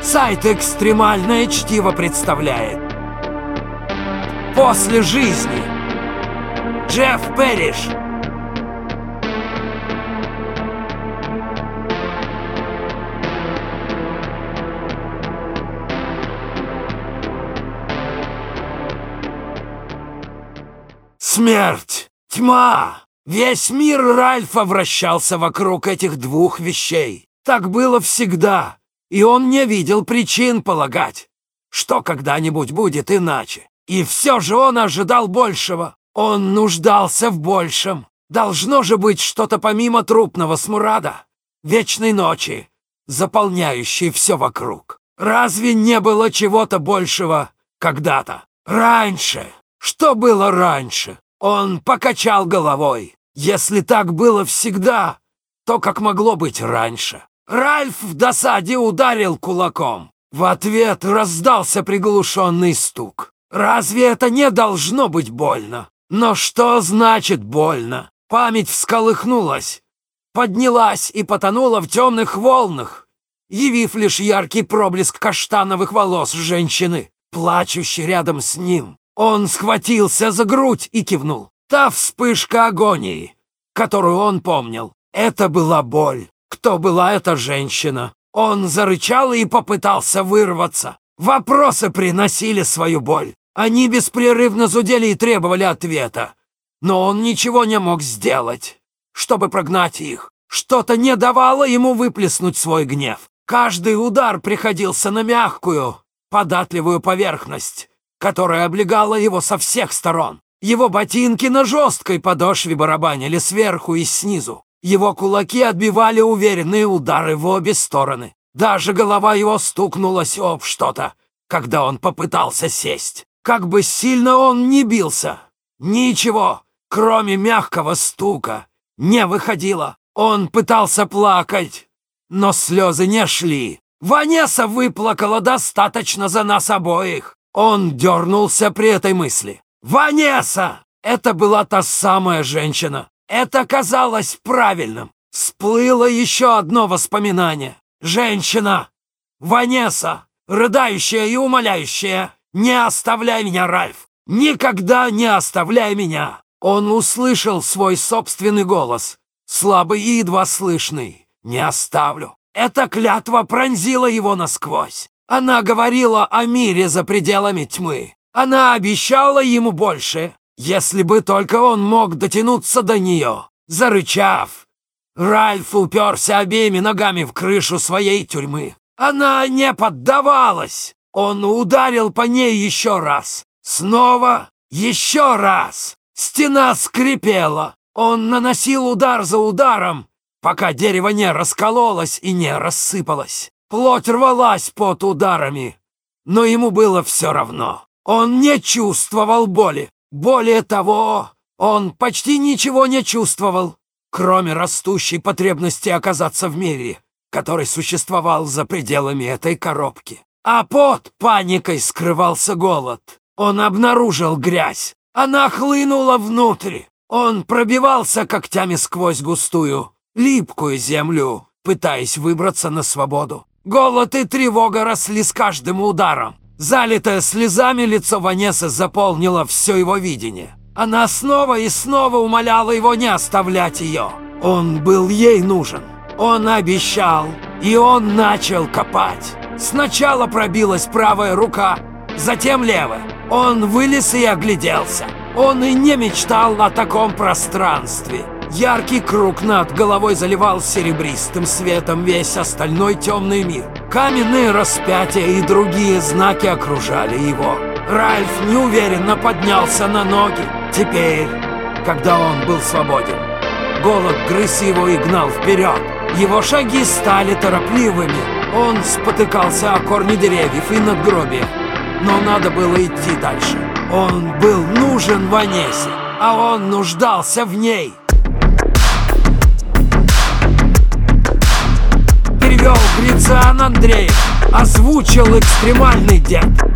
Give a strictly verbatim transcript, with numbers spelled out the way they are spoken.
Сайт «Экстремальное чтиво» представляет «После жизни» Джефф Пэриш. Смерть, тьма. Весь мир Ральфа вращался вокруг этих двух вещей. Так было всегда, и он не видел причин полагать, что когда-нибудь будет иначе. И все же он ожидал большего. Он нуждался в большем. Должно же быть что-то помимо трупного смрада, вечной ночи, заполняющей все вокруг. Разве не было чего-то большего когда-то? Раньше. Что было раньше? Он покачал головой. Если так было всегда, то как могло быть раньше? Ральф в досаде ударил кулаком. В ответ раздался приглушенный стук. Разве это не должно быть больно? Но что значит больно? Память всколыхнулась, поднялась и потонула в темных волнах, явив лишь яркий проблеск каштановых волос женщины, плачущей рядом с ним. Он схватился за грудь и кивнул. Та вспышка агонии, которую он помнил, это была боль. Кто была эта женщина? Он зарычал и попытался вырваться. Вопросы приносили свою боль. Они беспрерывно зудели и требовали ответа. Но он ничего не мог сделать, чтобы прогнать их. Что-то не давало ему выплеснуть свой гнев. Каждый удар приходился на мягкую, податливую поверхность, которая облегала его со всех сторон. Его ботинки на жесткой подошве барабанили сверху и снизу. Его кулаки отбивали уверенные удары в обе стороны. Даже голова его стукнулась об что-то, когда он попытался сесть. Как бы сильно он ни бился, ничего, кроме мягкого стука, не выходило. Он пытался плакать, но слезы не шли. Ванесса выплакала достаточно за нас обоих. Он дернулся при этой мысли. Ванесса! Это была та самая женщина. Это казалось правильным. Всплыло еще одно воспоминание. Женщина! Ванесса! Рыдающая и умоляющая. «Не оставляй меня, Ральф! Никогда не оставляй меня!» Он услышал свой собственный голос, слабый и едва слышный. «Не оставлю!» Эта клятва пронзила его насквозь. Она говорила о мире за пределами тьмы. Она обещала ему больше, если бы только он мог дотянуться до нее. Зарычав, Ральф уперся обеими ногами в крышу своей тюрьмы. Она не поддавалась. Он ударил по ней еще раз. Снова, еще раз. Стена скрипела. Он наносил удар за ударом, пока дерево не раскололось и не рассыпалось. Плоть рвалась под ударами, но ему было все равно. Он не чувствовал боли. Более того, он почти ничего не чувствовал, кроме растущей потребности оказаться в мире, который существовал за пределами этой коробки. А под паникой скрывался голод. Он обнаружил грязь. Она хлынула внутрь. Он пробивался когтями сквозь густую, липкую землю, пытаясь выбраться на свободу. Голод и тревога росли с каждым ударом. Залитое слезами лицо Ванессы заполнило все его видение. Она снова и снова умоляла его не оставлять ее. Он был ей нужен. Он обещал, и он начал копать. Сначала пробилась правая рука, затем левая. Он вылез и огляделся. Он и не мечтал о таком пространстве. Яркий круг над головой заливал серебристым светом весь остальной темный мир. Каменные распятия и другие знаки окружали его. Ральф неуверенно поднялся на ноги. Теперь, когда он был свободен, голод грыз его и гнал вперед. Его шаги стали торопливыми. Он спотыкался о корни деревьев и надгробия. Но надо было идти дальше. Он был нужен Ванессе, а он нуждался в ней. Перевел Грицан Андреев, озвучил экстремальный дед.